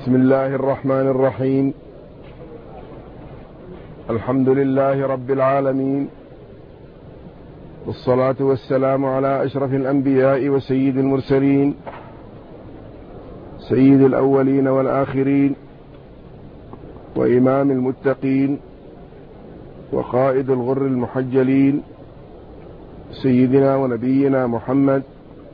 بسم الله الرحمن الرحيم. الحمد لله رب العالمين، والصلاة والسلام على أشرف الأنبياء وسيد المرسلين، سيد الأولين والآخرين، وإمام المتقين، وقائد الغر المحجلين، سيدنا ونبينا محمد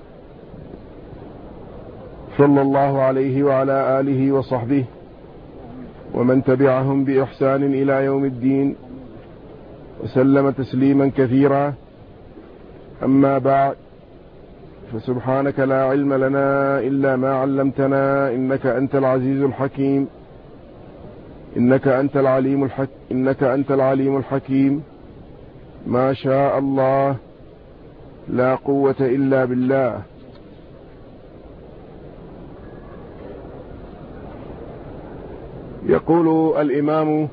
صلى الله عليه وعلى آله وصحبه ومن تبعهم بإحسان إلى يوم الدين، وسلم تسليما كثيرا. أما بعد، فسبحانك لا علم لنا إلا ما علمتنا، إنك أنت العزيز الحكيم، إنك أنت العليم الحكيم. ما شاء الله لا قوة إلا بالله. يقول الإمام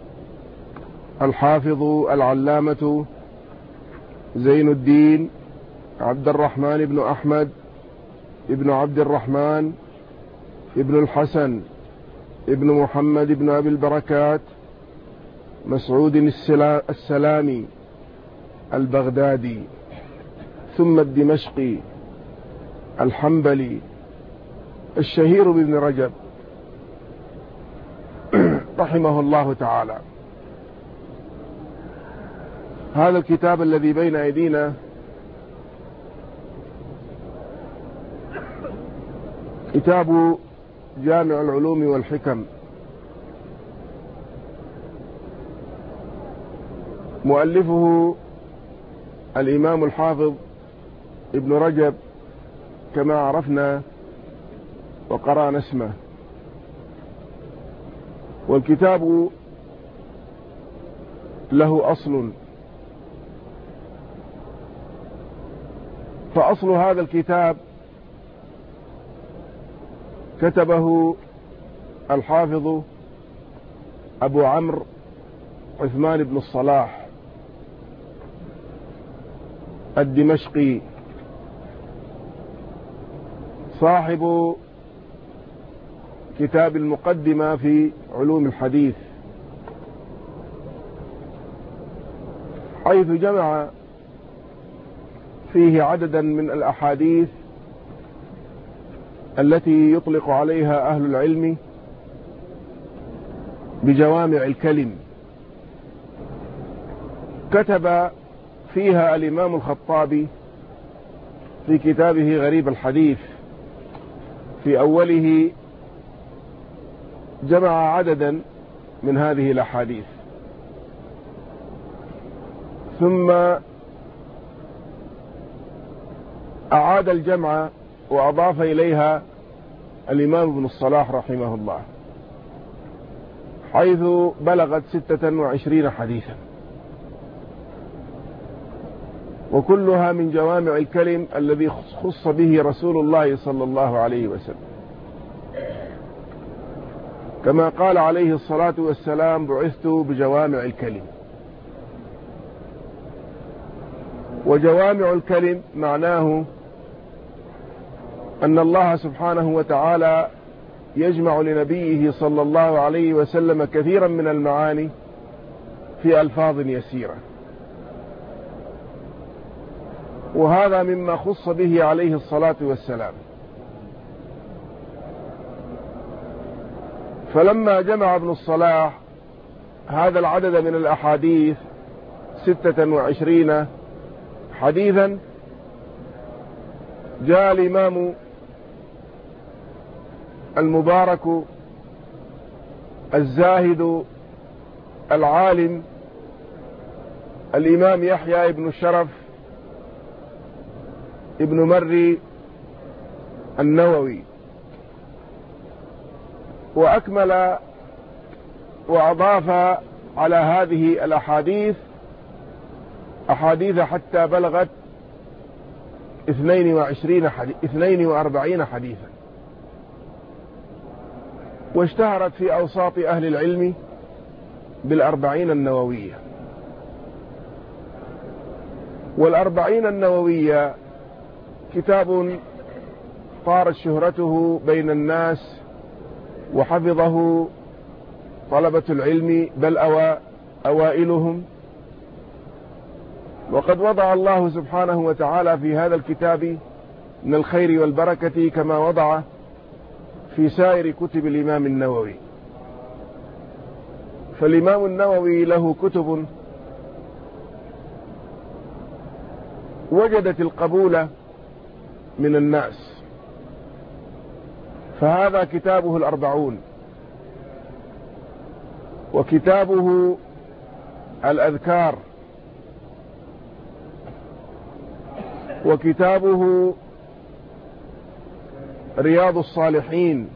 الحافظ العلامة زين الدين عبد الرحمن بن أحمد ابن عبد الرحمن ابن الحسن ابن محمد ابن أبي البركات مسعود السلامي البغدادي ثم الدمشقي الحنبلي الشهير بابن رجب رحمه الله تعالى. هذا الكتاب الذي بين أيدينا كتاب جامع العلوم والحكم، مؤلفه الإمام الحافظ ابن رجب كما عرفنا وقرأنا اسمه. والكتاب له أصل، فأصل هذا الكتاب كتبه الحافظ أبو عمرو عثمان بن الصلاح الدمشقي، صاحب كتاب المقدمة في علوم الحديث، حيث جمع فيه عددا من الأحاديث التي يطلق عليها أهل العلم بجوامع الكلم. كتب فيها الإمام الخطابي في كتابه غريب الحديث في أوله جمع عددا من هذه الأحاديث، ثم أعاد الجمع وأضاف إليها الإمام ابن الصلاح رحمه الله، حيث بلغت 26 حديثا، وكلها من جوامع الكلم الذي خص به رسول الله صلى الله عليه وسلم، كما قال عليه الصلاة والسلام: بعثت بجوامع الكلم. وجوامع الكلم معناه أن الله سبحانه وتعالى يجمع لنبيه صلى الله عليه وسلم كثيرا من المعاني في ألفاظ يسيرة، وهذا مما خص به عليه الصلاة والسلام. فلما جمع ابن الصلاح هذا العدد من الأحاديث 26 حديثا، جاء الإمام المبارك الزاهد العالم الإمام يحيى ابن الشرف ابن مري النووي، وأكمل وأضاف على هذه الأحاديث أحاديث حتى بلغت 42 حديثا، واشتهرت في أوساط أهل العلم بالأربعين النووية. والأربعين النووية كتاب طارت شهرته بين الناس وحفظه طلبة العلم بل أوائلهم. وقد وضع الله سبحانه وتعالى في هذا الكتاب من الخير والبركة كما وضع في سائر كتب الإمام النووي. فالإمام النووي له كتب وجدت القبول من الناس، فهذا كتابه الأربعون، وكتابه الأذكار، وكتابه رياض الصالحين،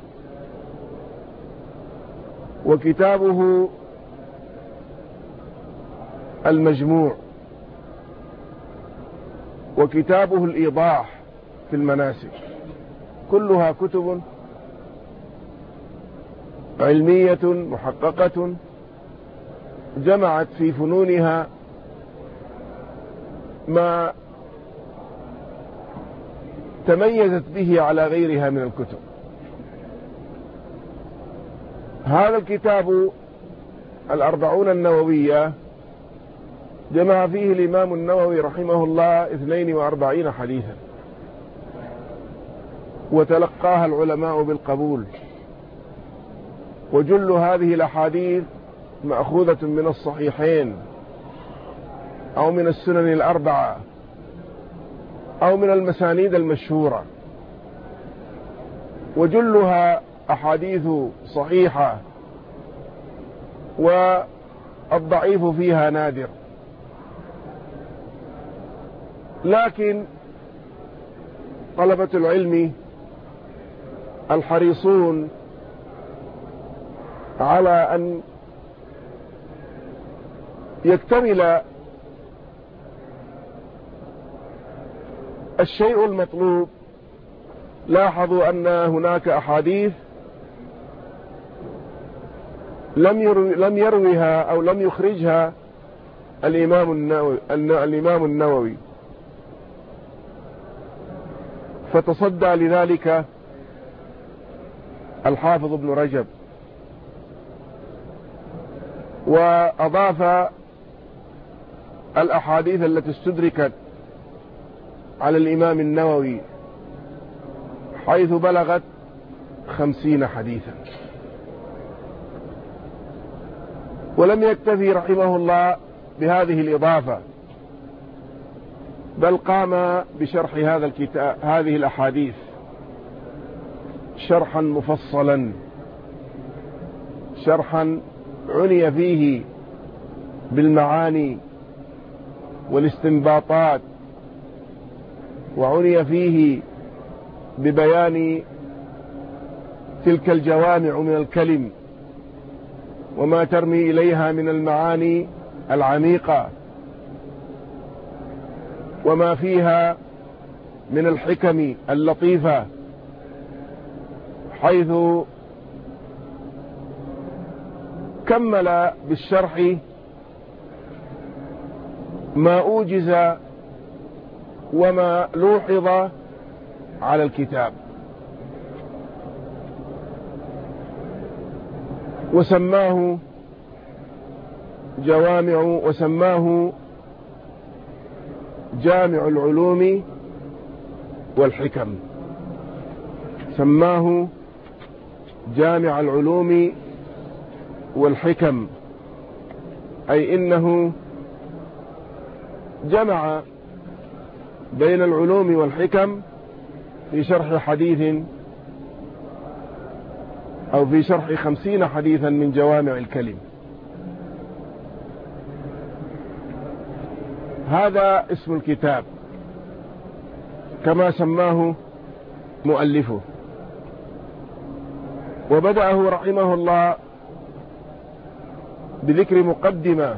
وكتابه المجموع، وكتابه الإيضاح في المناسك. كلها كتب علمية محققة جمعت في فنونها ما تميزت به على غيرها من الكتب. هذا الكتاب الأربعون النووية جمع فيه الإمام النووي رحمه الله 42 حديثا، وتلقاها العلماء بالقبول. وجل هذه الأحاديث مأخوذة من الصحيحين أو من السنن الأربعة أو من المسانيد المشهورة، وجلها أحاديث صحيحة، والضعيف فيها نادر. لكن طلبة العلم الحريصون على أن يكتمل الشيء المطلوب لاحظوا أن هناك أحاديث لم يرويها أو لم يخرجها الإمام النووي، فتصدى لذلك الحافظ ابن رجب، وأضاف الأحاديث التي استدركت على الإمام النووي حيث بلغت 50 حديثا. ولم يكتفي رحمه الله بهذه الإضافة، بل قام بشرح هذا الكتاب هذه الأحاديث شرحا مفصلا، شرحا عني فيه بالمعاني والاستنباطات، وعني فيه ببيان تلك الجوامع من الكلم وما ترمي إليها من المعاني العميقة، وما فيها من الحكم اللطيفة، حيث كمل بالشرح ما أوجز وما لوحظ على الكتاب، وسماه جامع العلوم والحكم. سماه جامع العلوم والحكم، أي إنه جمع بين العلوم والحكم في شرح حديث أو في شرح 50 حديثا من جوامع الكلم. هذا اسم الكتاب كما سماه مؤلفه. وبدأه رحمه الله بذكر مقدمة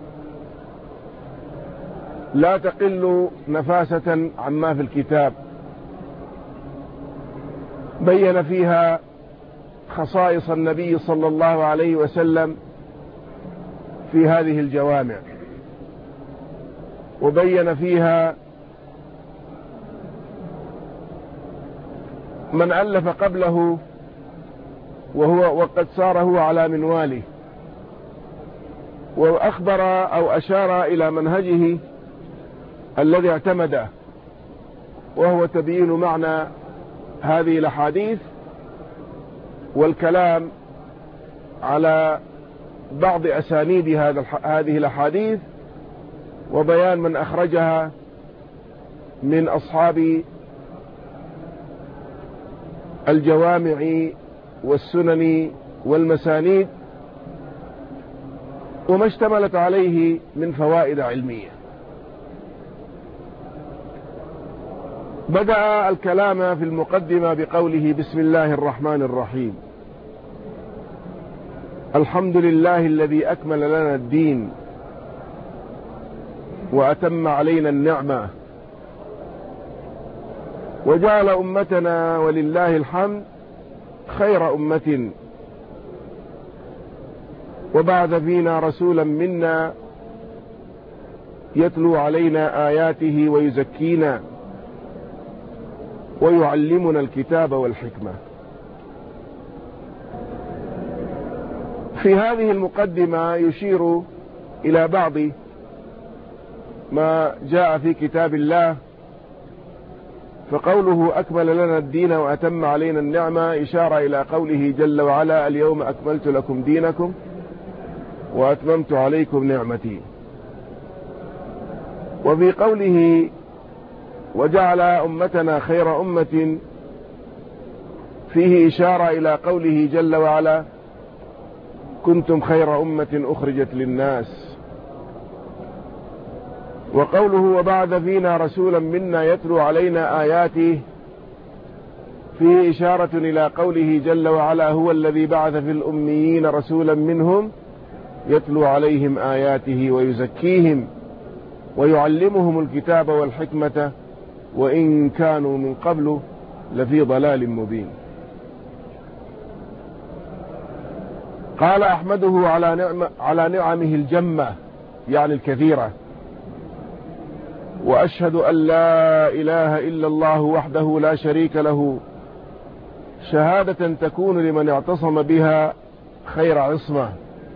لا تقل نفاسة عما في الكتاب، بين فيها خصائص النبي صلى الله عليه وسلم في هذه الجوامع، وبين فيها من ألف قبله وقد سار هو على منواله، وأخبر أو أشار إلى منهجه الذي اعتمده، وهو تبيين معنى هذه الأحاديث والكلام على بعض أسانيد هذه الأحاديث، وبيان من أخرجها من أصحاب الجوامع والسنن والمسانيد، وما اشتملت عليه من فوائد علمية. بدأ الكلام في المقدمة بقوله: بسم الله الرحمن الرحيم، الحمد لله الذي أكمل لنا الدين وأتم علينا النعمة، وجعل أمتنا ولله الحمد خير أمة، وبعث فينا رسولا منا يتلو علينا آياته ويزكينا ويعلمنا الكتاب والحكمة. في هذه المقدمة يشير إلى بعض ما جاء في كتاب الله، فقوله أكمل لنا الدين وأتم علينا النعمة إشارة إلى قوله جل وعلا: اليوم أكملت لكم دينكم وأتممت عليكم نعمتي. وفي قوله وجعل أمتنا خير أمة فيه إشارة إلى قوله جل وعلا: كنتم خير أمة أخرجت للناس. وقوله وبعث فينا رسولا منا يتلو علينا آياته فيه إشارة إلى قوله جل وعلا: هو الذي بعث في الأميين رسولا منهم يتلو عليهم آياته ويزكيهم ويعلمهم الكتاب والحكمة وإن كانوا من قبل لفي ضلال مبين. قال: أحمده على نعمه الجمة، يعني الكثيرة، وأشهد أن لا إله إلا الله وحده لا شريك له، شهادة تكون لمن اعتصم بها خير عصمة.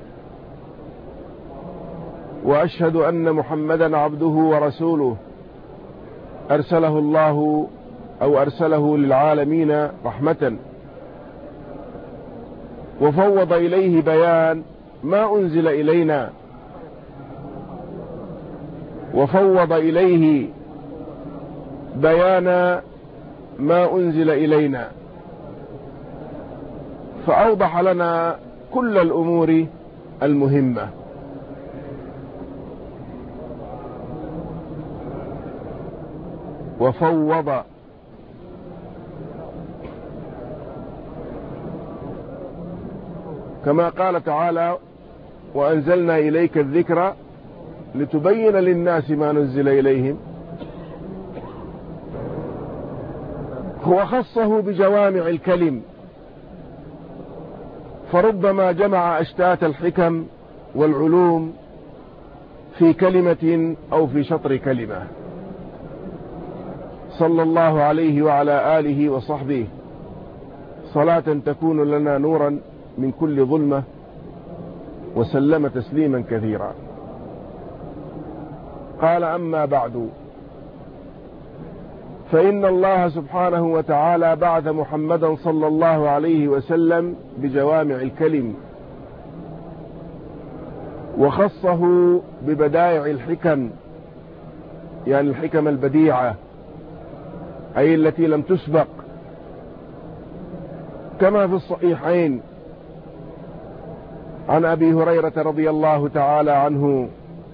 وأشهد أن محمدا عبده ورسوله أرسله الله أو أرسله للعالمين رحمة، وفوض إليه بيان ما أنزل إلينا، وفوض إليه بيان ما أنزل إلينا، فأوضح لنا كل الأمور المهمة. وفوض كما قال تعالى: وأنزلنا إليك الذكر لتبين للناس ما نزل إليهم. هو خصه بجوامع الكلم، فربما جمع أشتات الحكم والعلوم في كلمة أو في شطر كلمة، صلى الله عليه وعلى آله وصحبه صلاة تكون لنا نورا من كل ظلمة، وسلم تسليما كثيرا. قال: أما بعد، فإن الله سبحانه وتعالى بعث محمدا صلى الله عليه وسلم بجوامع الكلم، وخصه ببدائع الحكم، يعني الحكم البديعة، أي التي لم تسبق، كما في الصحيحين عن أبي هريرة رضي الله تعالى عنه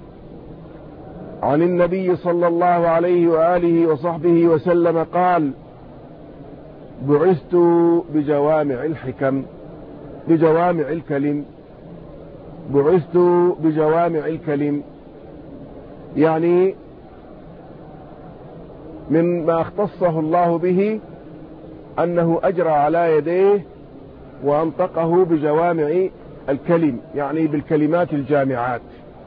عن النبي صلى الله عليه وآله وصحبه وسلم قال: بعثت بجوامع الحكم، بجوامع الكلم، بعثت بجوامع الكلم، يعني من ما اختصه الله به أنه أجرى على يديه وأنطقه بجوامع الكلم، يعني بالكلمات الجامعات.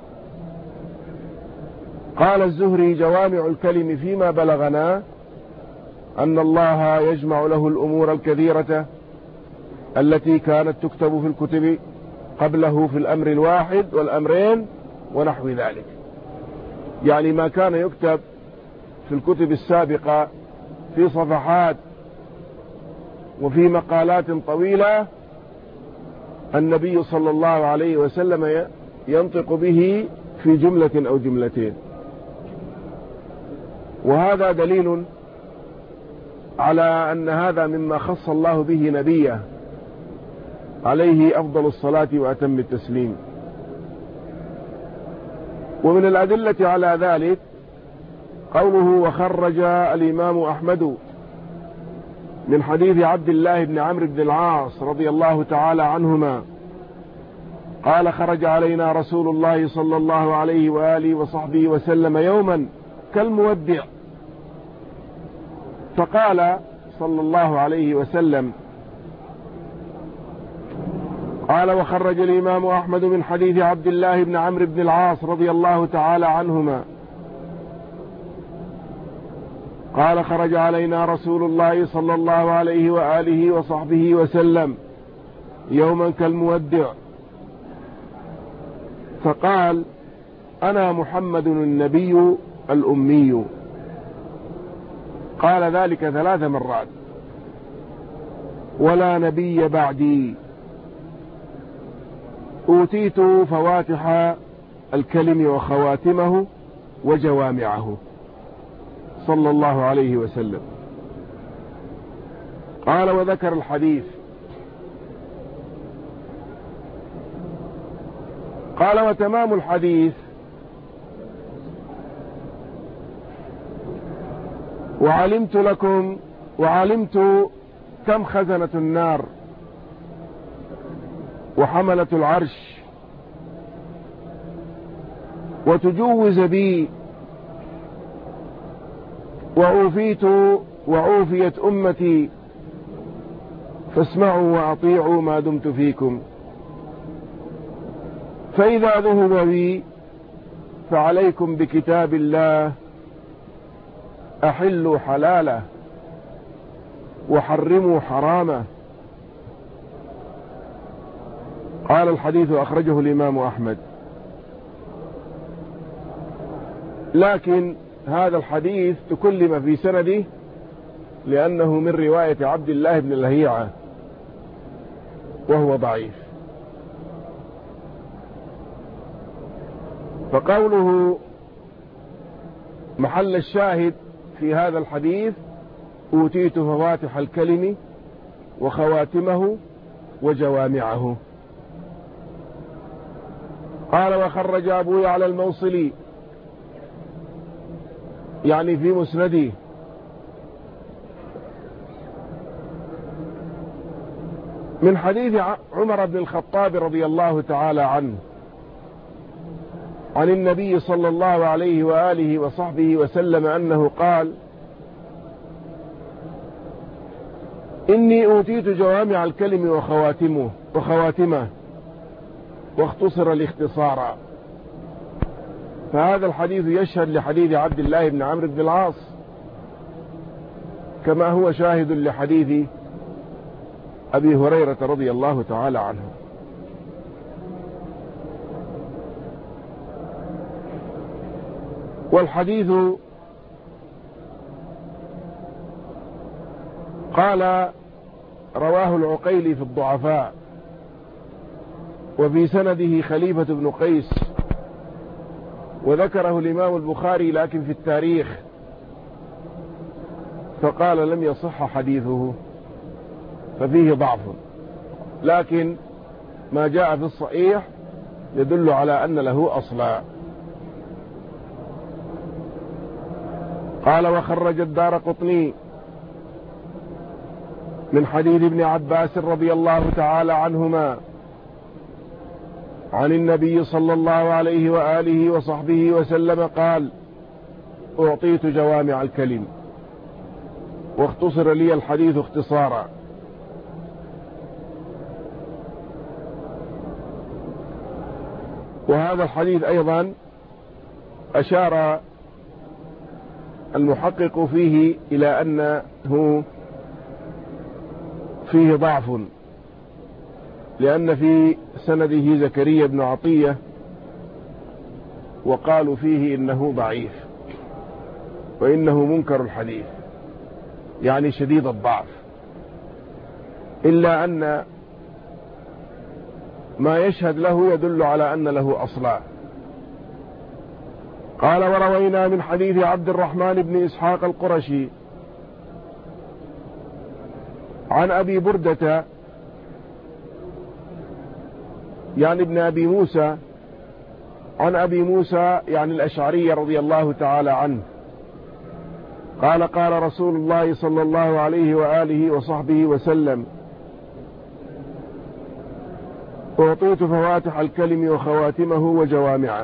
قال الزهري: جوامع الكلم فيما بلغنا أن الله يجمع له الأمور الكثيرة التي كانت تكتب في الكتب قبله في الأمر الواحد والأمرين ونحو ذلك. يعني ما كان يكتب في الكتب السابقة في صفحات وفي مقالات طويلة النبي صلى الله عليه وسلم ينطق به في جملة أو جملتين. وهذا دليل على أن هذا مما خص الله به نبيه عليه أفضل الصلاة وأتم التسليم. ومن الأدلة على ذلك قوله: وخرج الإمام أحمد من حديث عبد الله بن عمرو بن العاص رضي الله تعالى عنهما قال: خرج علينا رسول الله صلى الله عليه وآله وصحبه وسلم يوما كالمودع، فقال صلى الله عليه وسلم قال: وخرج الإمام أحمد من حديث عبد الله بن عمرو بن العاص رضي الله تعالى عنهما قال: خرج علينا رسول الله صلى الله عليه وآله وصحبه وسلم يوما كالمودع، فقال: أنا محمد النبي الأمي. قال ذلك 3 مرات: ولا نبي بعدي، أوتيت فواتح الكلم وخواتمه وجوامعه، صلى الله عليه وسلم. قال: وذكر الحديث. قال: وتمام الحديث: وعلمت كم خزنة النار وحملة العرش وتجوز بي وعوفيت أمتي، فاسمعوا وأطيعوا ما دمت فيكم، فإذا ذهب بي فعليكم بكتاب الله، أحلوا حلاله وحرموا حرامه. قال: الحديث أخرجه الإمام أحمد. لكن هذا الحديث تكلم في سنده لأنه من رواية عبد الله بن لهيعة وهو ضعيف. فقوله محل الشاهد في هذا الحديث: أوتيت فواتح الكلم وخواتمه وجوامعه. قال: وخرج أبو يعلى الموصلي، يعني في مسنده، من حديث عمر بن الخطاب رضي الله تعالى عنه عن النبي صلى الله عليه وآله وصحبه وسلم أنه قال: إني أوتيت جوامع الكلم وخواتمه واختصر الاختصار. فهذا الحديث يشهد لحديث عبد الله بن عمرو بن العاص، كما هو شاهد لحديث أبي هريرة رضي الله تعالى عنه. والحديث قال: رواه العقيلي في الضعفاء، وفي سنده خليفة بن قيس، وذكره الإمام البخاري لكن في التاريخ فقال لم يصح حديثه، ففيه ضعف، لكن ما جاء في الصحيح يدل على أن له أصلا. قال: وخرج الدارقطني من حديث ابن عباس رضي الله تعالى عنهما عن النبي صلى الله عليه وآله وصحبه وسلم قال: أعطيت جوامع الكلم واختصر لي الحديث اختصارا. وهذا الحديث أيضا أشار المحقق فيه إلى أنه فيه ضعف، لأن في سنده زكريا بن عطية وقالوا فيه إنه ضعيف وإنه منكر الحديث، يعني شديد الضعف، إلا أن ما يشهد له يدل على أن له أصلا. قال: وروينا من حديث عبد الرحمن بن إسحاق القرشي عن أبي بردة يعني ابن أبي موسى، عن أبي موسى يعني الأشعري رضي الله تعالى عنه قال: قال رسول الله صلى الله عليه وآله وصحبه وسلم: أعطيت فواتح الكلم وخواتمه وجوامعه،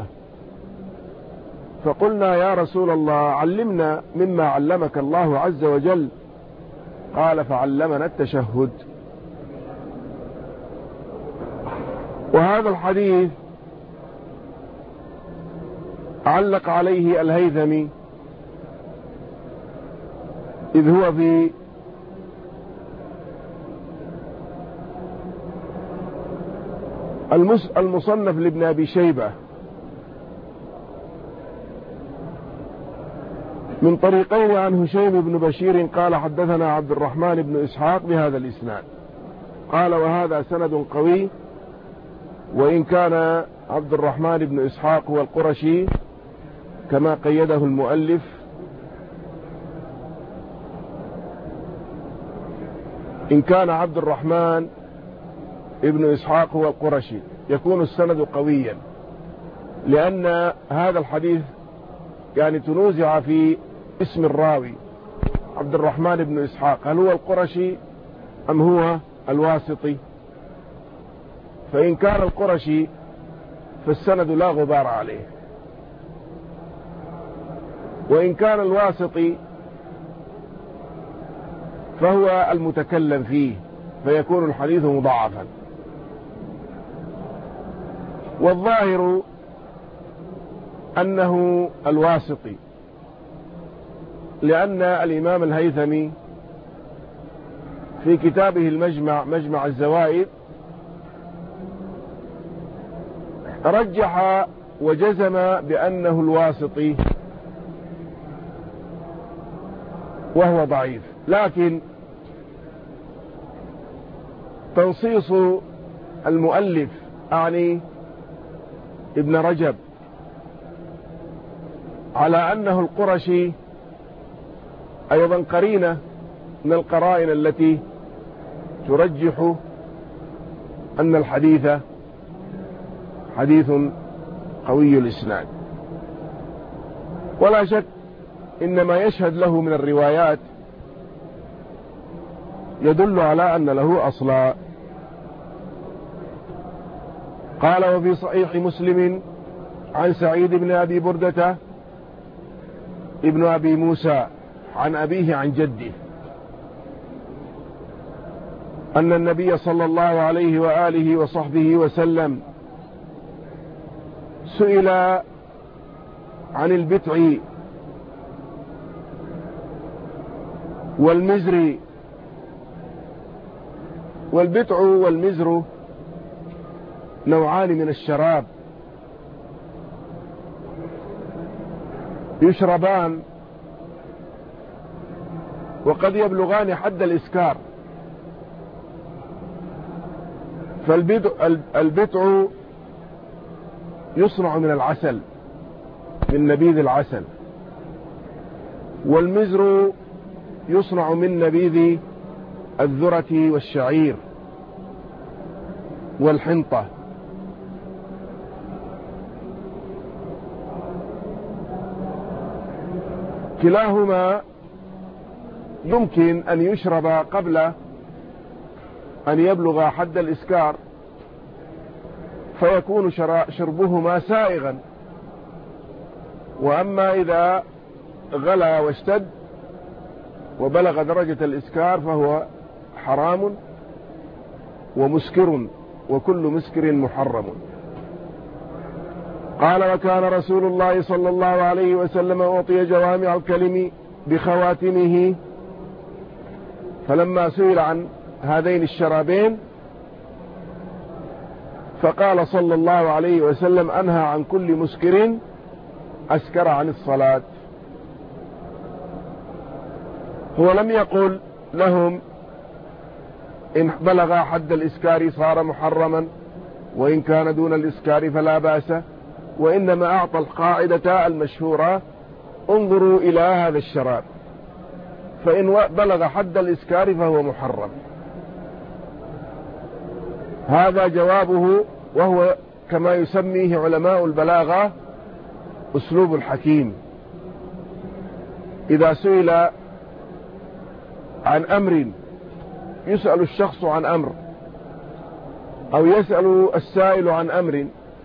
فقلنا: يا رسول الله علمنا مما علمك الله عز وجل. قال: فعلمنا التشهد. وهذا الحديث علق عليه الهيثمي إذ هو في المصنف لابن أبي شيبة من طريقين عن هشيم بن بشير قال: حدثنا عبد الرحمن بن إسحاق بهذا الإسناد. قال: وهذا سند قوي، وإن كان عبد الرحمن بن إسحاق هو القرشي كما قيده المؤلف، إن كان عبد الرحمن ابن إسحاق هو القرشي يكون السند قويا، لأن هذا الحديث يعني تنوزع في اسم الراوي عبد الرحمن بن إسحاق، هل هو القرشي أم هو الواسطي؟ فإن كان القرشي فالسند لا غبار عليه، وإن كان الواسطي فهو المتكلم فيه فيكون الحديث مضاعفا. والظاهر أنه الواسطي، لأن الإمام الهيثمي في كتابه المجمع مجمع الزوائد رجح وجزم بأنه الواسطي وهو ضعيف، لكن تنصيص المؤلف أعني ابن رجب على أنه القرشي أيضا قرينة من القرائن التي ترجح أن الحديث حديث قوي الإسناد. ولا شك إن ما يشهد له من الروايات يدل على أن له أصلا. قال: وفي صحيح مسلم عن سعيد بن أبي بردة ابن أبي موسى عن أبيه عن جده أن النبي صلى الله عليه وآله وصحبه وسلم سئل عن البتع والمزر. والبتع والمزر نوعان من الشراب يشربان وقد يبلغان حد الإسكار. فالبتع يصنع من العسل، من نبيذ العسل، والمزر يصنع من نبيذ الذرة والشعير والحنطة. كلاهما يمكن أن يشرب قبل أن يبلغ حد الإسكار فيكون شربهما سائغا، وأما إذا غلى واشتد وبلغ درجة الإسكار فهو حرام ومسكر، وكل مسكر محرم. قال: وكان رسول الله صلى الله عليه وسلم أعطي جوامع الكلم بخواتمه، فلما سئل عن هذين الشرابين فقال صلى الله عليه وسلم أنهى عن كل مسكر أسكر عن الصلاة. هو لم يقل لهم إن بلغ حد الإسكار صار محرما، وإن كان دون الإسكار فلا بأس، وإنما أعطى القاعدة المشهورة: انظروا إلى هذا الشراب، فإن بلغ حد الإسكار فهو محرم. هذا جوابه، وهو كما يسميه علماء البلاغة أسلوب الحكيم. إذا سئل عن أمر، يسأل الشخص عن أمر، أو يسأل السائل عن أمر،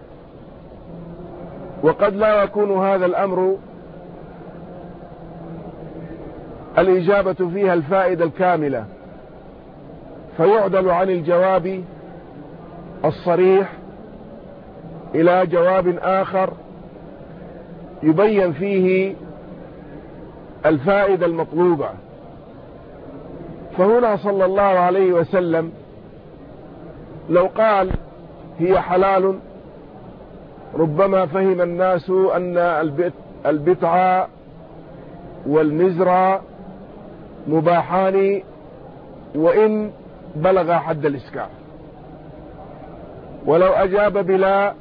وقد لا يكون هذا الأمر الإجابة فيها الفائدة الكاملة، فيعدل عن الجواب الصريح إلى جواب آخر يبين فيه الفائدة المطلوبة. فهنا صلى الله عليه وسلم لو قال هي حلال، ربما فهم الناس أن البتع والمزر مباحان وإن بلغ حد الإسكار. ولو أجاب بلا،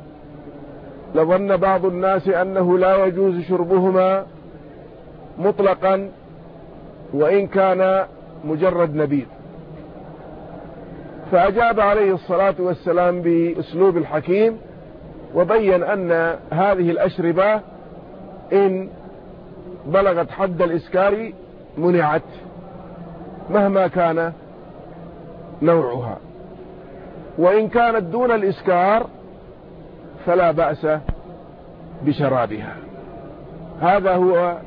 لظن بعض الناس أنه لا يجوز شربهما مطلقا وإن كان مجرد نبيذ. فأجاب عليه الصلاة والسلام بأسلوب الحكيم، وبين أن هذه الأشربة إن بلغت حد الإسكار منعت مهما كان نوعها، وإن كانت دون الإسكار فلا بأس بشرابها. هذا هو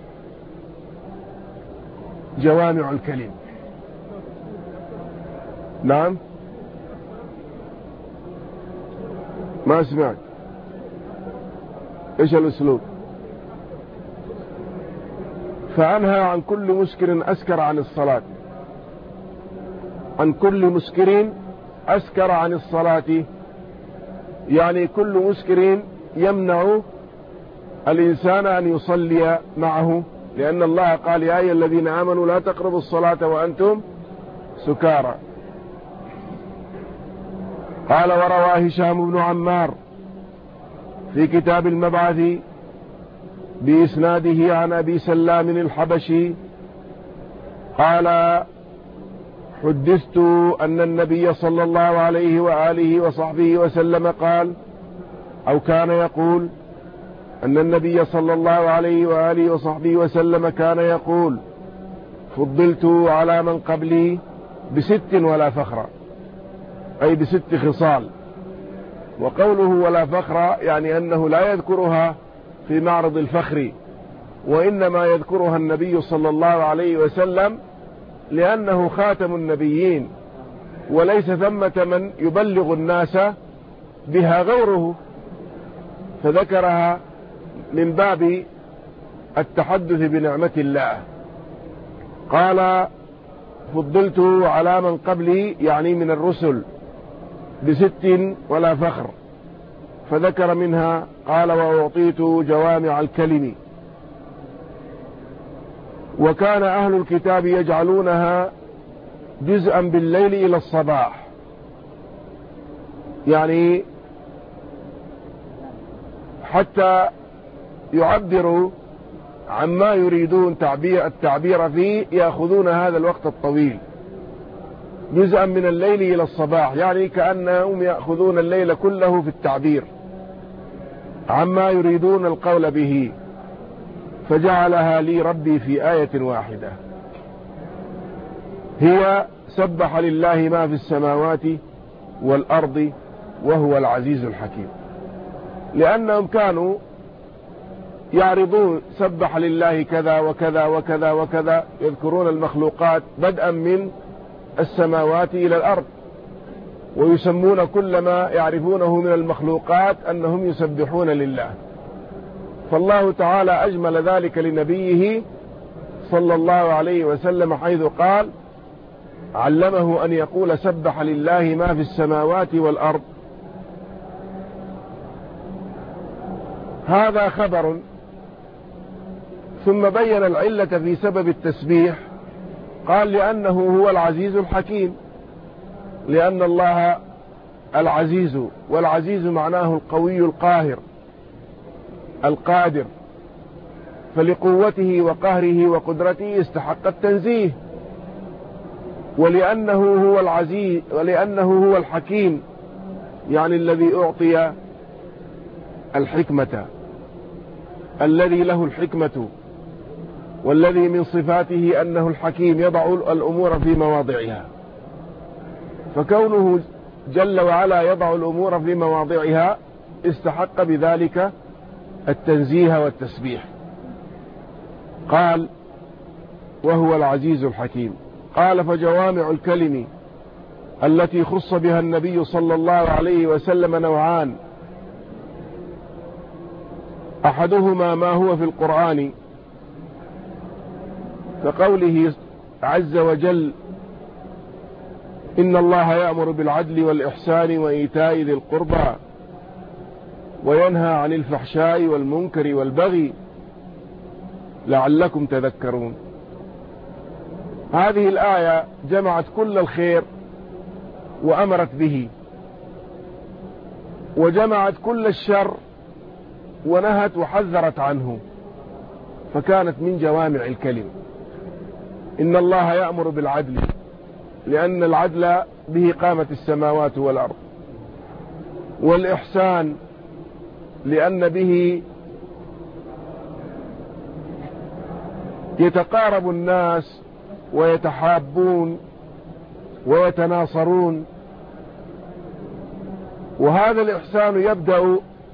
جوامع الكلم. نعم، ما سمعت. ايش الاسلوب؟ فأنهى عن كل مسكر أسكر عن الصلاة، عن كل مسكر أسكر عن الصلاة، يعني كل مسكر يمنع الإنسان أن يصلي معه، لأن الله قال: يا أيها الذين آمنوا لا تقربوا الصلاة وأنتم سكارى. قال: وروى هشام بن عمار في كتاب المبعث بإسناده عن أبي سلام الحبشي قال: حدثت أن النبي صلى الله عليه وآله وصحبه وسلم قال، أو كان يقول، أن النبي صلى الله عليه وآله وصحبه وسلم كان يقول: فضلت على من قبلي ب6 ولا فخر، أي ب6 خصال. وقوله ولا فخر يعني أنه لا يذكرها في معرض الفخر، وإنما يذكرها النبي صلى الله عليه وسلم لأنه خاتم النبيين، وليس ثمة من يبلغ الناس بها غيره، فذكرها من باب التحدث بنعمة الله. قال: فضلت على من قبلي يعني من الرسل ب6 ولا فخر، فذكر منها قال: وأعطيت جوامع الكلم. وكان أهل الكتاب يجعلونها جزءا بالليل إلى الصباح، يعني حتى يعبروا عما يريدون التعبير فيه، يأخذون هذا الوقت الطويل جزءا من الليل إلى الصباح، يعني كأنهم يأخذون الليل كله في التعبير عما يريدون القول به. فجعلها لي ربي في آية واحدة، هي سبح لله ما في السماوات والأرض وهو العزيز الحكيم، لأنهم كانوا يعرضون سبح لله كذا وكذا وكذا وكذا، يذكرون المخلوقات بدءا من السماوات إلى الأرض، ويسمون كل ما يعرفونه من المخلوقات أنهم يسبحون لله. فالله تعالى أجمل ذلك لنبيه صلى الله عليه وسلم، حيث قال: علمه أن يقول سبح لله ما في السماوات والأرض هذا خبر. ثم بين العلة في سبب التسبيح، قال لأنه هو العزيز الحكيم، لأن الله العزيز، والعزيز معناه القوي القاهر القادر، فلقوته وقهره وقدرته استحق التنزيه. ولأنه هو العزيز ولأنه هو الحكيم، يعني الذي أعطي الحكمة، الذي له الحكمة، والذي من صفاته أنه الحكيم يضع الأمور في مواضعها. فكونه جل وعلا يضع الأمور في مواضعها استحق بذلك التنزيه والتسبيح. قال وهو العزيز الحكيم. قال فجوامع الكلم التي خص بها النبي صلى الله عليه وسلم نوعان: أحدهما ما هو في القرآن كقوله عز وجل: إن الله يأمر بالعدل والإحسان وإيتاء ذي القربى وينهى عن الفحشاء والمنكر والبغي لعلكم تذكرون. هذه الآية جمعت كل الخير وأمرت به، وجمعت كل الشر ونهت وحذرت عنه، فكانت من جوامع الكلم. إن الله يأمر بالعدل، لأن العدل به قامت السماوات والأرض، والإحسان لأن به يتقارب الناس ويتحابون ويتناصرون. وهذا الإحسان يبدأ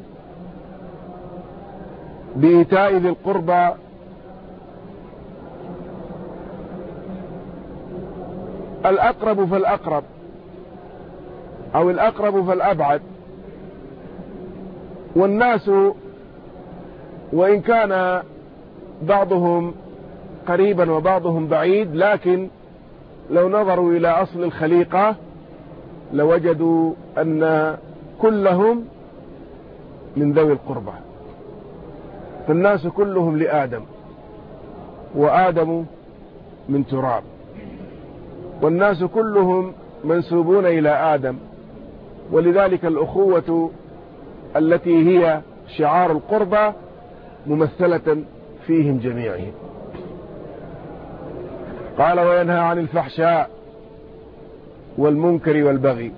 بإيتاء ذي القربى، الأقرب فالأقرب أو الأقرب فالأبعد. والناس وإن كان بعضهم قريبا وبعضهم بعيد، لكن لو نظروا إلى أصل الخليقة لوجدوا أن كلهم من ذوي القربى. فالناس كلهم لآدم، وآدم من تراب، والناس كلهم منسوبون إلى آدم. ولذلك الأخوة التي هي شعار القربى ممثلة فيهم جميعهم. قال وينهى عن الفحشاء والمنكر والبغي.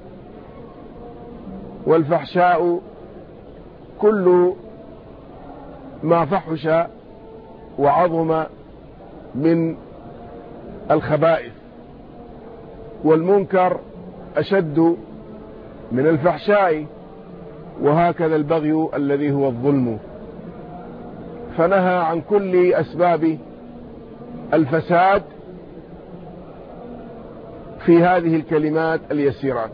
والفحشاء كل ما فحش وعظم من الخبائث، والمنكر أشد من الفحشاء، وهكذا البغي الذي هو الظلم. فنهى عن كل أسباب الفساد في هذه الكلمات اليسيرات.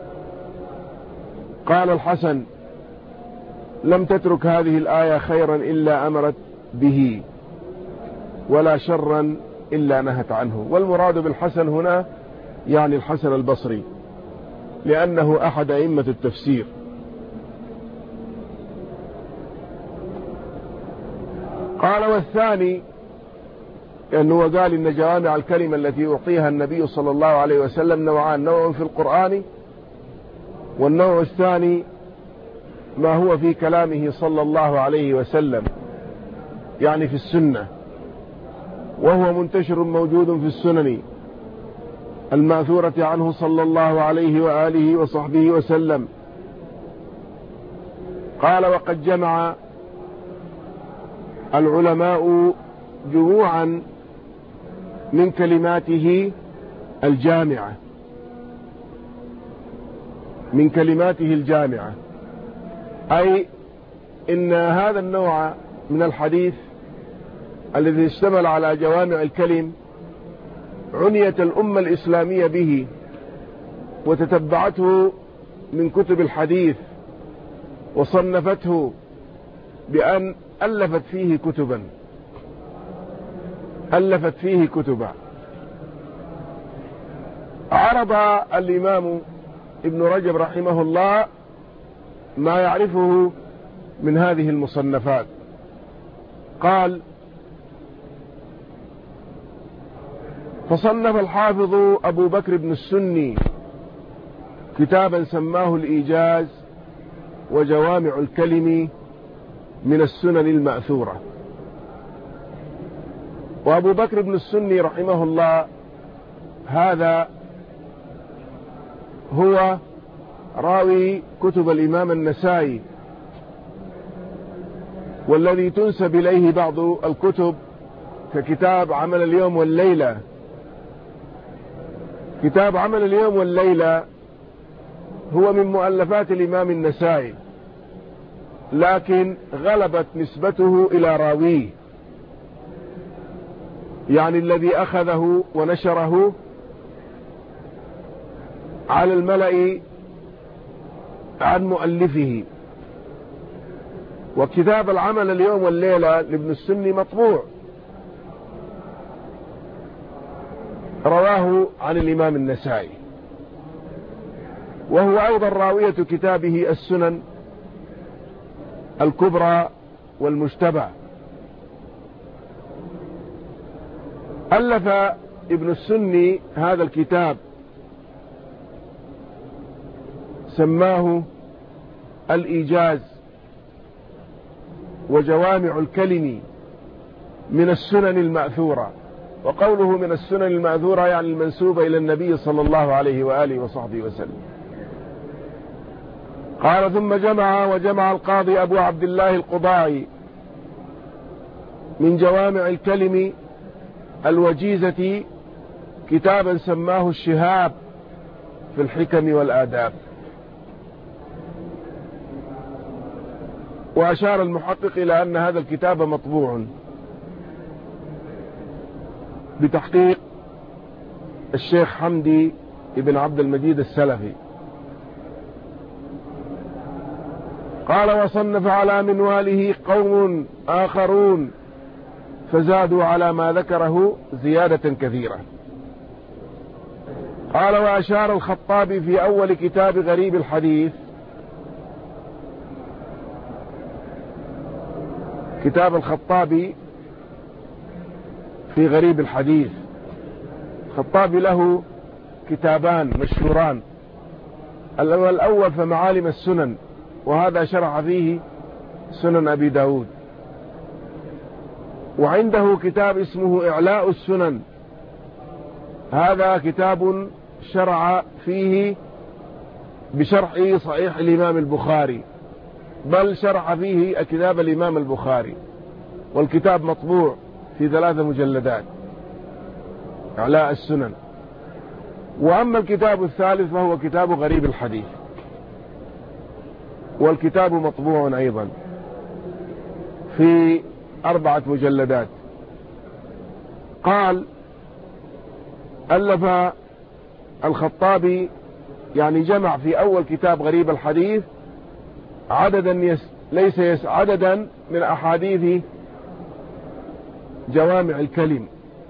قال الحسن: لم تترك هذه الآية خيرا إلا أمرت به، ولا شرا إلا نهت عنه. والمراد بالحسن هنا يعني الحسن البصري، لأنه أحد أئمة التفسير. قال والثاني، لأنه قال إن جوامع الكلمة التي أعطيها النبي صلى الله عليه وسلم نوعان: نوع في القرآن، والنوع الثاني ما هو في كلامه صلى الله عليه وسلم، يعني في السنة، وهو منتشر موجود في السنن الماثورة عنه صلى الله عليه وآله وصحبه وسلم. قال وقد جمع العلماء جموعا من كلماته الجامعة، من كلماته الجامعة، أي إن هذا النوع من الحديث الذي اشتمل على جوامع الكلم عنيت الأمة الإسلامية به، وتتبعته من كتب الحديث، وصنفته بأن ألفت فيه كتبا. عرض الإمام ابن رجب رحمه الله ما يعرفه من هذه المصنفات. قال: فصنف الحافظ أبو بكر بن السني كتابا سماه الإيجاز وجوامع الكلم من السنن المأثورة. وأبو بكر بن السني رحمه الله هذا هو راوي كتب الإمام النسائي، والذي تنسب إليه بعض الكتب ككتاب عمل اليوم والليلة. كتاب عمل اليوم والليلة هو من مؤلفات الإمام النسائي، لكن غلبت نسبته إلى راويه، يعني الذي أخذه ونشره على الملأ عن مؤلفه. وكتاب العمل اليوم والليلة لابن السني مطبوع، رواه عن الإمام النسائي، وهو أيضا راوية كتابه السنن الكبرى والمجتبى. ألف ابن السني هذا الكتاب سماه الإيجاز وجوامع الكلم من السنن المأثورة. وقوله من السنن المأثورة يعني المنسوبة إلى النبي صلى الله عليه وآله وصحبه وسلم. قال: ثم وجمع القاضي أبو عبد الله القضاعي من جوامع الكلم الوجيزة كتابا سماه الشهاب في الحكم والآداب. وأشار المحقق إلى أن هذا الكتاب مطبوع بتحقيق الشيخ حمدي بن عبد المجيد السلفي. قال: وصنف على منواله قوم آخرون فزادوا على ما ذكره زيادة كثيرة. قال: وأشار الخطابي في أول كتاب غريب الحديث، كتاب الخطابي في غريب الحديث. الخطابي له كتابان مشهوران، الأول فمعالم السنن، وهذا شرح فيه سنن أبي داود. وعنده كتاب اسمه إعلاء السنن، هذا كتاب شرع فيه بشرح صحيح الإمام البخاري، بل شرح فيه كتاب الإمام البخاري، والكتاب مطبوع في 3 مجلدات، إعلاء السنن. وأما الكتاب الثالث فهو كتاب غريب الحديث، والكتاب مطبوع أيضا في 4 مجلدات. قال: ألف الخطابي يعني جمع في أول كتاب غريب الحديث عددا عددا من أحاديث جوامع الكلم.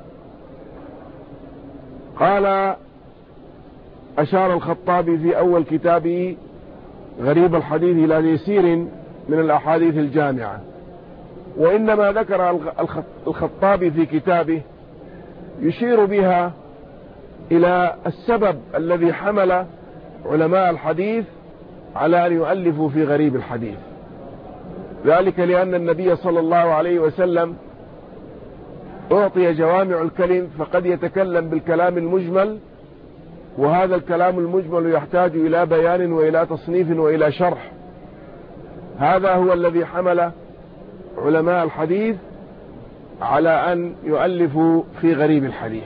قال: أشار الخطابي في أول كتابه غريب الحديث إلى يسير من الأحاديث الجامعة، وإنما ذكر الخطابي في كتابه يشير بها إلى السبب الذي حمل علماء الحديث على أن يؤلفوا في غريب الحديث، ذلك لأن النبي صلى الله عليه وسلم أعطي جوامع الكلم، فقد يتكلم بالكلام المجمل، وهذا الكلام المجمل يحتاج إلى بيان وإلى تصنيف وإلى شرح. هذا هو الذي حمل علماء الحديث على أن يؤلفوا في غريب الحديث.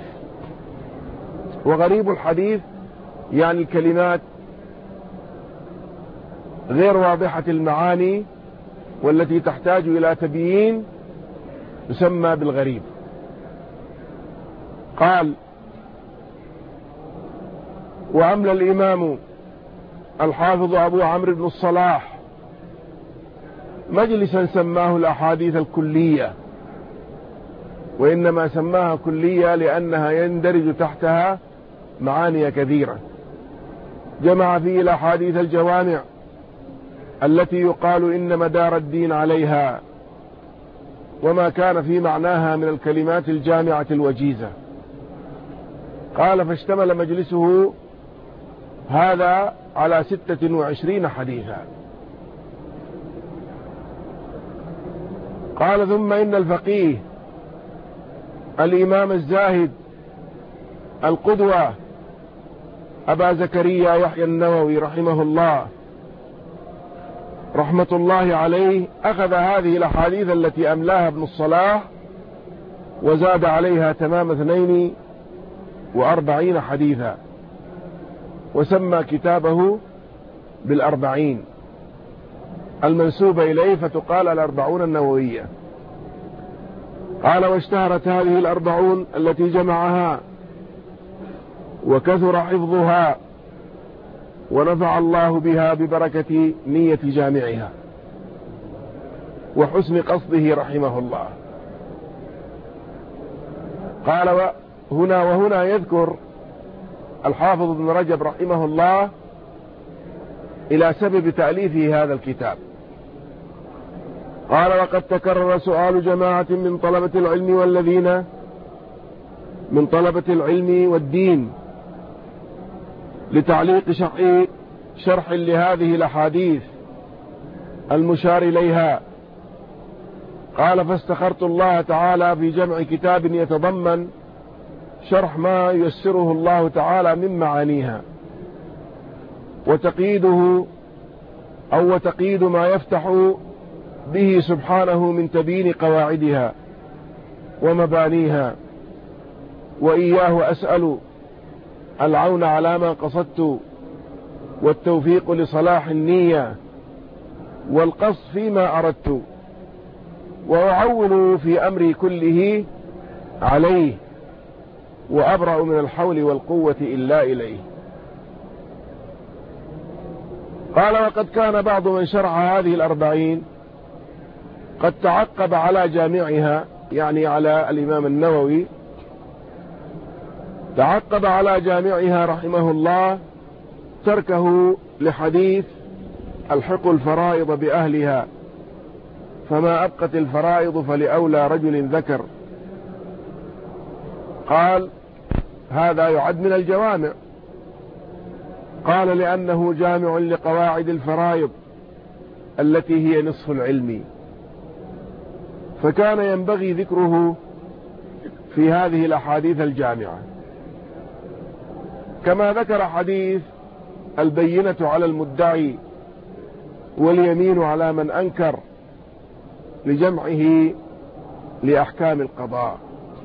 وغريب الحديث يعني الكلمات غير واضحة المعاني والتي تحتاج إلى تبيين تسمى بالغريب. قال: وأملى الإمام الحافظ أبو عمرو بن الصلاح مجلسا سماه الأحاديث الكلية، وإنما سماها كلية لأنها يندرج تحتها معاني كثيرة. جمع فيه الأحاديث الجوامع التي يقال إن مدار الدين عليها، وما كان في معناها من الكلمات الجامعة الوجيزة. قال: فاشتمل مجلسه هذا على 26 حديثا. قال: ثم إن الفقيه الإمام الزاهد القدوة أبا زكريا يحيى النووي رحمه الله رحمة الله عليه أخذ هذه الأحاديث التي أملاها ابن الصلاح وزاد عليها تمام 42 حديثا، وسمى كتابه بال40 المنسوبة إليه، فتقال 40 النووية. قال: واشتهرت هذه 40 التي جمعها وكثر حفظها، ونفع الله بها ببركة نية جامعها وحسن قصده رحمه الله. قال: وهنا يذكر الحافظ ابن رجب رحمه الله إلى سبب تأليفه هذا الكتاب. قال: وقد تكرر سؤال جماعة من طلبة العلم والذين من طلبة العلم والدين لتعليق شرح لهذه الأحاديث المشار إليها. قال: فاستخرت الله تعالى في جمع كتاب يتضمن شرح ما ييسره الله تعالى من معانيها، وتقييد ما يفتح به سبحانه من تبيين قواعدها ومبانيها. وإياه أسأل العون على ما قصدت، والتوفيق لصلاح النية، والقصد فيما أردت، وأعول في أمري كله عليه، وأبرأ من الحول والقوة إلا إليه. قال: وقد كان بعض من شرع هذه 40 قد تعقب على جامعها، يعني على الإمام النووي، تعقب على جامعها رحمه الله تركه لحديث الحق الفرائض بأهلها، فما أبقت الفرائض فلأولى رجل ذكر. قال: هذا يعد من الجوامع. قال: لأنه جامع لقواعد الفرائض التي هي نصف العلم، فكان ينبغي ذكره في هذه الأحاديث الجامعة، كما ذكر حديث البينة على المدعي واليمين على من أنكر لجمعه لأحكام القضاء.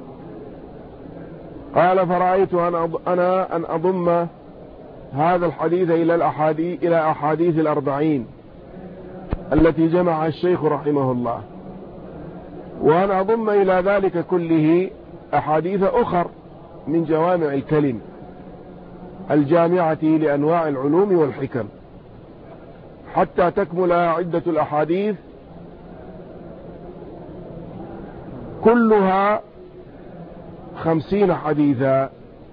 قال: فرأيت أن أضم هذا الحديث إلى أحاديث 40 التي جمعها الشيخ رحمه الله، وأن أضم إلى ذلك كله أحاديث أخر من جوامع الكلم الجامعة لأنواع العلوم والحكم، حتى تكمل عدة الأحاديث كلها 50 حديثا.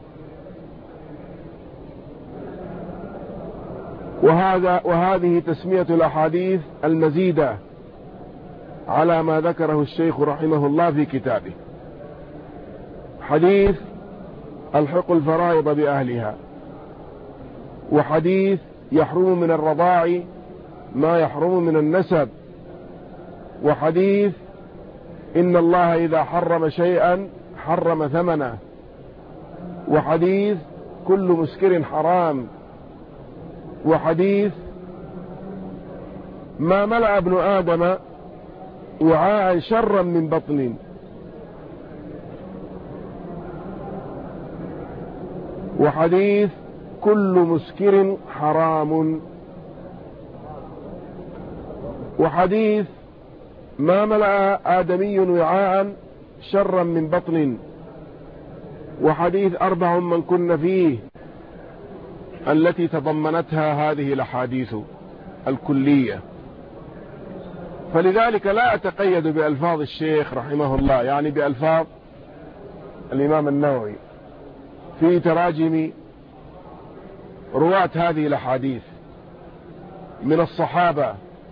وهذه تسمية الأحاديث المزيدة على ما ذكره الشيخ رحمه الله في كتابه. حديث الحق الفرائض بأهلها، وحديث يحرم من الرضاع ما يحرم من النسب، وحديث إن الله إذا حرم شيئا حرم ثمنه، وحديث كل مسكر حرام، وحديث ما ملأ ابن آدم وعاء شرا من بطن، وحديث كل مسكر حرام، وحديث ما ملأ آدمي وعاء شرا من بطن، وحديث 4 من كن فيه التي تضمنتها هذه الأحاديث الكلية. فلذلك لا أتقيد بألفاظ الشيخ رحمه الله، يعني بألفاظ الإمام النووي في تراجم رواة هذه الأحاديث من الصحابة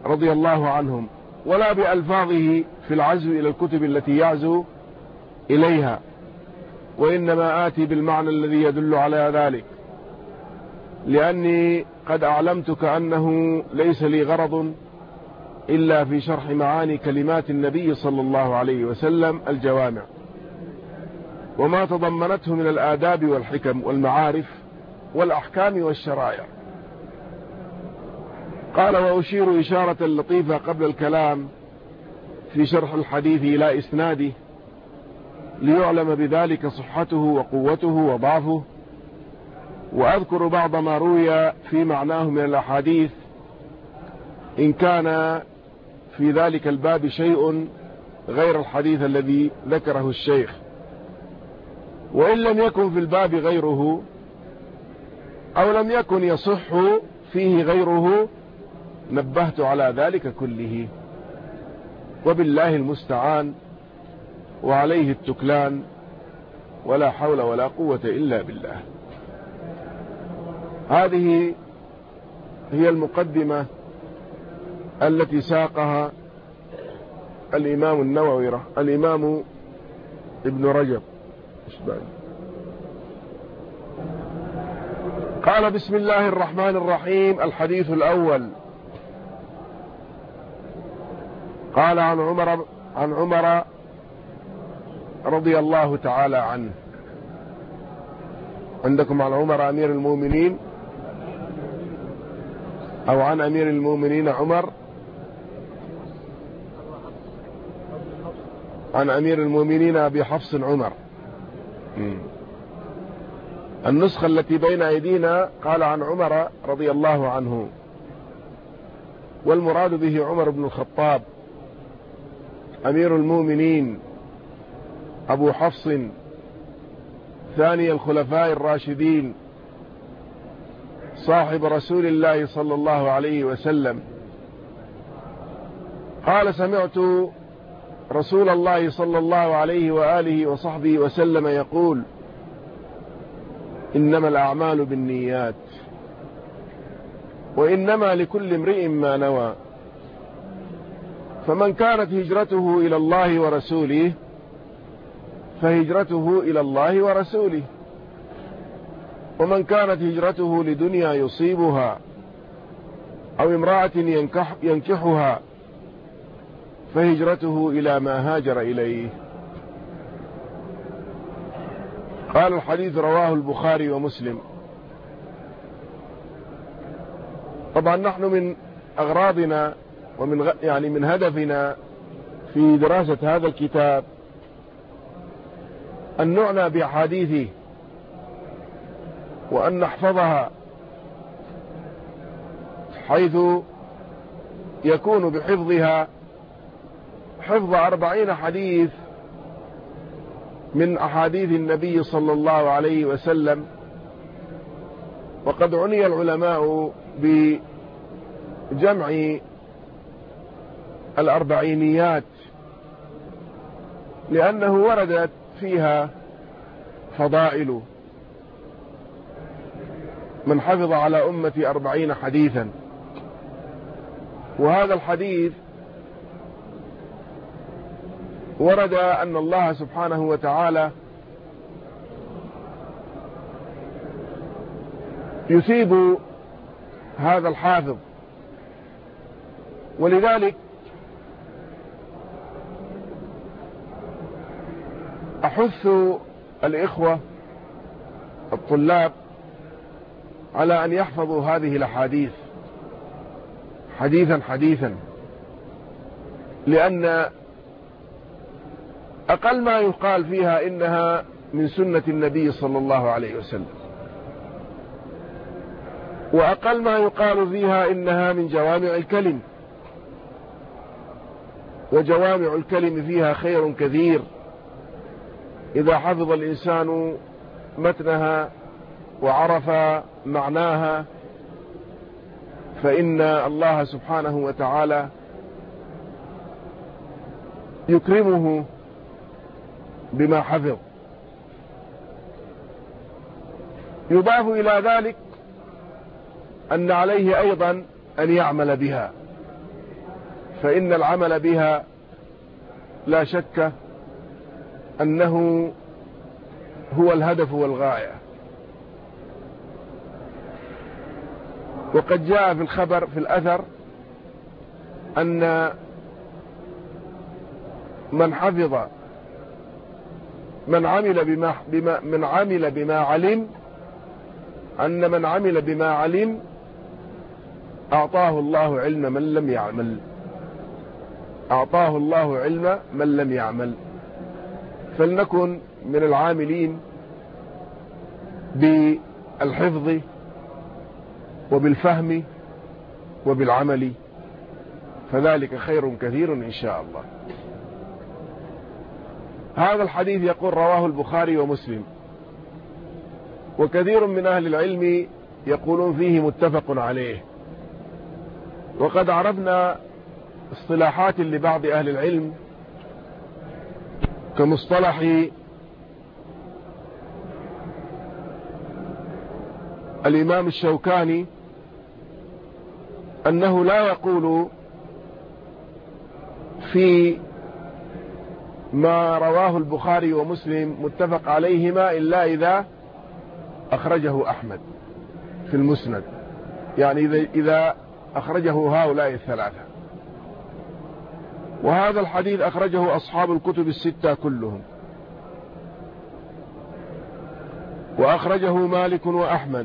رضي الله عنهم، ولا بألفاظه في العزو إلى الكتب التي يعزو إليها، وإنما آتي بالمعنى الذي يدل على ذلك، لأني قد أعلمتك أنه ليس لي غرض إلا في شرح معاني كلمات النبي صلى الله عليه وسلم الجوامع، وما تضمنته من الآداب والحكم والمعارف والأحكام والشرائع. قال: وأشير إشارة لطيفة قبل الكلام في شرح الحديث إلى إسناده، ليعلم بذلك صحته وقوته وضعفه، وأذكر بعض ما روي في معناه من الأحاديث إن كان في ذلك الباب شيء غير الحديث الذي ذكره الشيخ، وإن لم يكن في الباب غيره أو لم يكن يصح فيه غيره نبهت على ذلك كله، وبالله المستعان وعليه التكلان، ولا حول ولا قوة إلا بالله. هذه هي المقدمة التي ساقها الإمام النووي الإمام ابن رجب. قال: بسم الله الرحمن الرحيم. الحديث الأول. قال: عن عمر رضي الله تعالى عنه. عندكم عن عمر أمير المؤمنين أو عن أمير المؤمنين عمر؟ عن أمير المؤمنين أبي حفص عمر. النسخة التي بين أيدينا قال: عن عمر رضي الله عنه، والمراد به عمر بن الخطاب أمير المؤمنين أبو حفص ثاني الخلفاء الراشدين صاحب رسول الله صلى الله عليه وسلم. قال: سمعت رسول الله صلى الله عليه وآله وصحبه وسلم يقول: إنما الأعمال بالنيات، وإنما لكل امرئ ما نوى، فمن كانت هجرته إلى الله ورسوله فهجرته إلى الله ورسوله، ومن كانت هجرته لدنيا يصيبها أو امرأة ينكحها فهجرته إلى ما هاجر إليه. قال: الحديث رواه البخاري ومسلم. طبعا نحن من أغراضنا ومن من هدفنا في دراسة هذا الكتاب أن نعنى بأحاديثه وأن نحفظها، حيث يكون بحفظها حفظ 40 حديث من أحاديث النبي صلى الله عليه وسلم. وقد عني العلماء بجمع الأربعينيات، لأنه وردت فيها فضائل من حفظ على أمة 40 حديثا. وهذا الحديث ورد أن الله سبحانه وتعالى يثيب هذا الحافظ، ولذلك أحث الإخوة الطلاب على أن يحفظوا هذه الأحاديث حديثا حديثا، لأن أقل ما يقال فيها إنها من سنة النبي صلى الله عليه وسلم، وأقل ما يقال فيها إنها من جوامع الكلم، وجوامع الكلم فيها خير كثير إذا حفظ الإنسان متنها وعرف معناها، فإن الله سبحانه وتعالى يكرمه بما حفظ. يضاف إلى ذلك أن عليه أيضا أن يعمل بها، فإن العمل بها لا شك أنه هو الهدف والغاية. وقد جاء في الخبر في الأثر أن من حفظ من عمل بما علم أن من عمل بما علم أعطاه الله علم من لم يعمل، أعطاه الله علم من لم يعمل. فلنكن من العاملين بالحفظ وبالفهم وبالعمل، فذلك خير كثير إن شاء الله. هذا الحديث يقول رواه البخاري ومسلم، وكثير من أهل العلم يقولون فيه متفق عليه. وقد عرفنا اصطلاحات لبعض أهل العلم كمصطلح الإمام الشوكاني أنه لا يقول في ما رواه البخاري ومسلم متفق عليهما إلا إذا أخرجه أحمد في المسند، يعني إذا أخرجه هؤلاء الثلاثة. وهذا الحديث أخرجه أصحاب الكتب الستة كلهم، وأخرجه مالك وأحمد،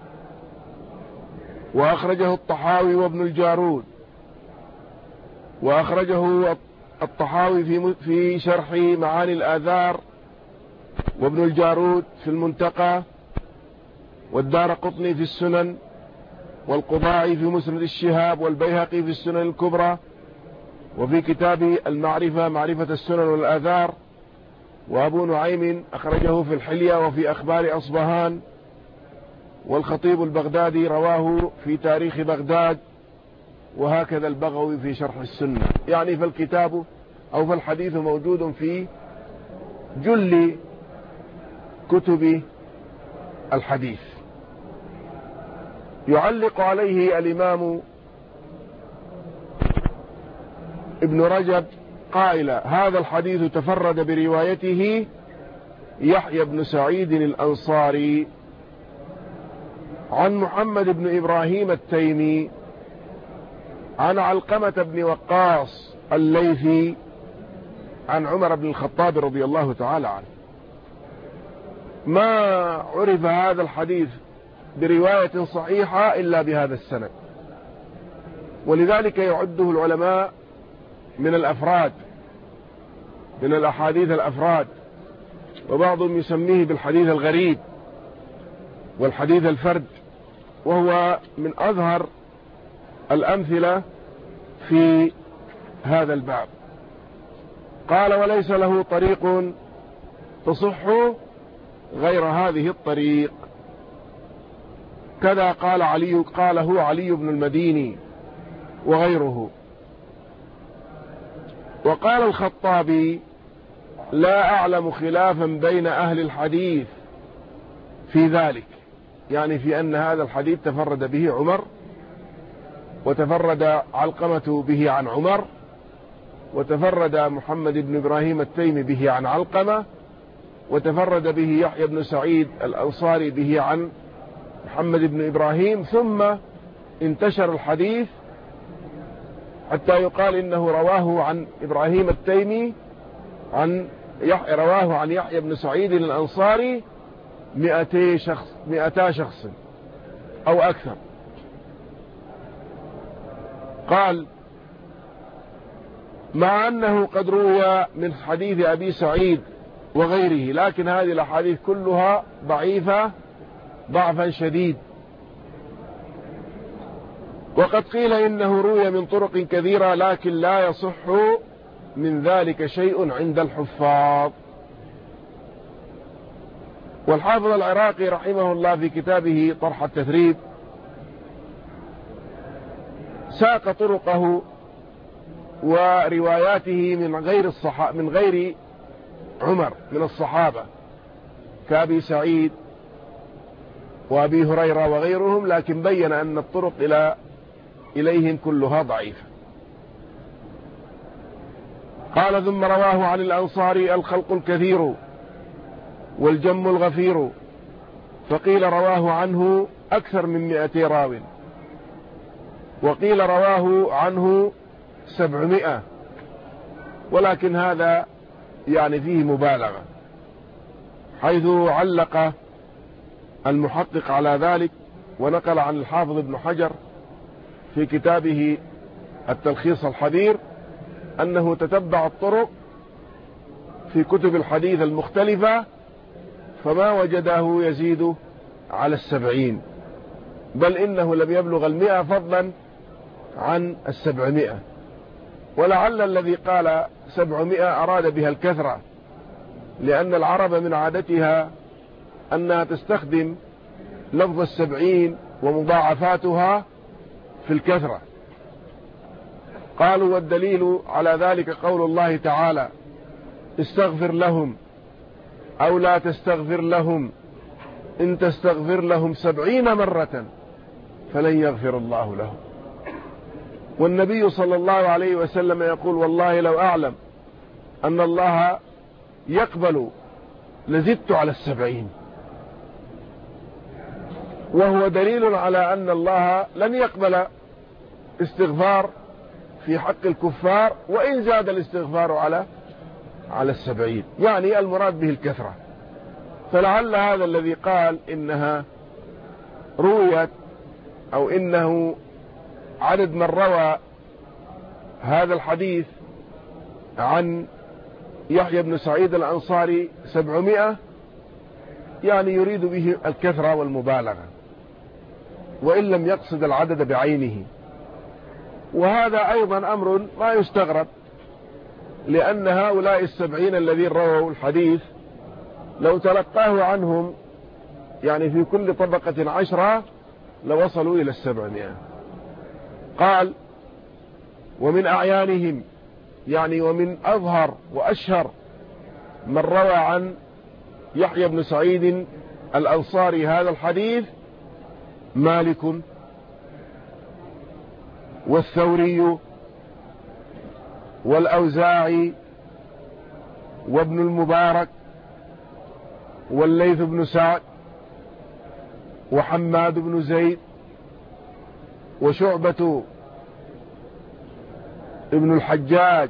وأخرجه الطحاوي وابن الجارود، وأخرجه الطحاوي في شرح معاني الآثار، وابن الجارود في المنتقى، والدارقطني في السنن، والقضاعي في مسند الشهاب، والبيهقي في السنن الكبرى، وفي كتابه المعرفة معرفة السنن والآثار، وأبو نعيم أخرجه في الحلية وفي أخبار أصبهان، والخطيب البغدادي رواه في تاريخ بغداد، وهكذا البغوي في شرح السنة. يعني فالكتاب أو فالحديث موجود في جل كتب الحديث. يعلق عليه الإمام ابن رجب قائلا: هذا الحديث تفرد بروايته يحيى بن سعيد الأنصاري عن محمد بن إبراهيم التيمي عن علقمة بن وقاص الليثي عن عمر بن الخطاب رضي الله تعالى عنه. ما عرف هذا الحديث برواية صحيحة إلا بهذا السند، ولذلك يعده العلماء من الأفراد، من الأحاديث الأفراد، وبعضهم يسميه بالحديث الغريب والحديث الفرد، وهو من أظهر الأمثلة في هذا الباب. قال: وليس له طريق تصح غير هذه الطريق. كذا قاله علي بن المديني وغيره. وقال الخطابي: لا أعلم خلافا بين أهل الحديث في ذلك، يعني في أن هذا الحديث تفرد به عمر، وتفرد علقمة به عن عمر، وتفرد محمد بن إبراهيم التيمي به عن علقمة، وتفرد به يحيى بن سعيد الأنصاري به عن محمد بن إبراهيم، ثم انتشر الحديث حتى يقال إنه رواه عن إبراهيم التيمي رواه عن يحيى بن سعيد الأنصاري 200 شخص أو أكثر. قال: مع أنه قد روى من حديث أبي سعيد وغيره، لكن هذه الأحاديث كلها ضعيفة ضعفا شديد. وقد قيل إنه روي من طرق كثيرة، لكن لا يصح من ذلك شيء عند الحفاظ. والحافظ العراقي رحمه الله في كتابه طرح التثريب ساق طرقه ورواياته من غير عمر من الصحابة كأبي سعيد وأبي هريرة وغيرهم، لكن بين أن الطرق إليهم كلها ضعيفة. قال ثم رواه عن الأنصار الخلق الكثير والجم الغفير، فقيل رواه عنه أكثر من 200 راو، وقيل رواه عنه 700، ولكن هذا يعني فيه مبالغة، حيث علق المحقق على ذلك ونقل عن الحافظ ابن حجر في كتابه التلخيص الحبير أنه تتبع الطرق في كتب الحديث المختلفة فما وجده يزيد على 70، بل إنه لم يبلغ 100 فضلا عن 700، ولعل الذي قال 700 أراد بها الكثرة، لأن العرب من عادتها أنها تستخدم لفظ 70 ومضاعفاتها في الكثرة. قالوا والدليل على ذلك قول الله تعالى: استغفر لهم أو لا تستغفر لهم إن تستغفر لهم 70 مرة فلن يغفر الله لهم. والنبي صلى الله عليه وسلم يقول: والله لو أعلم أن الله يقبل لزدت على 70، وهو دليل على أن الله لن يقبل استغفار في حق الكفار وإن زاد الاستغفار على 70، يعني المراد به الكثرة. فلعل هذا الذي قال إنها رويت أو إنه عدد من روى هذا الحديث عن يحيى بن سعيد الأنصاري 700، يعني يريد به الكثرة والمبالغة، وإن لم يقصد العدد بعينه. وهذا أيضا أمر ما يستغرب، لأن هؤلاء 70 الذين رووا الحديث لو تلقاه عنهم يعني في كل طبقة 10 لوصلوا إلى 700. قال: ومن أعيانهم، يعني ومن أظهر وأشهر من روى عن يحيى بن سعيد الأنصاري هذا الحديث مالك والثوري والأوزاعي وابن المبارك والليث بن سعد وحماد بن زيد وشعبة ابن الحجاج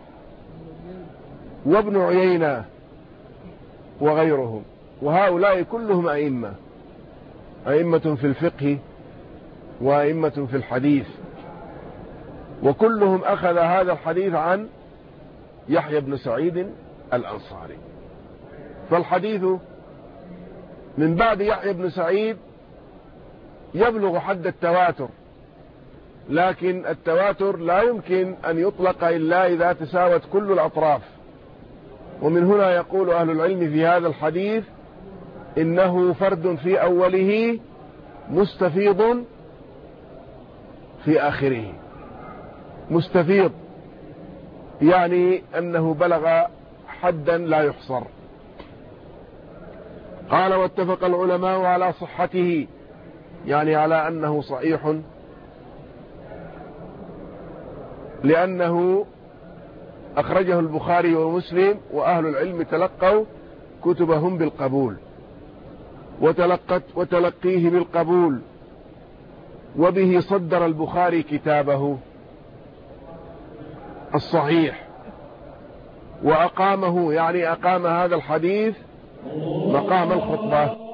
وابن عيينة وغيرهم. وهؤلاء كلهم أئمة في الفقه وأئمة في الحديث، وكلهم أخذ هذا الحديث عن يحيى بن سعيد الأنصاري. فالحديث من بعد يحيى بن سعيد يبلغ حد التواتر، لكن التواتر لا يمكن أن يطلق إلا إذا تساوت كل الأطراف. ومن هنا يقول أهل العلم في هذا الحديث إنه فرد في أوله مستفيض في آخره. مستفيض يعني أنه بلغ حدا لا يحصر. قال: واتفق العلماء على صحته، يعني على أنه صحيح، لأنه أخرجه البخاري ومسلم، وأهل العلم تلقوا كتبهم بالقبول وتلقيه بالقبول، وبه صدر البخاري كتابه الصحيح وأقامه، يعني أقام هذا الحديث مقام الخطبة.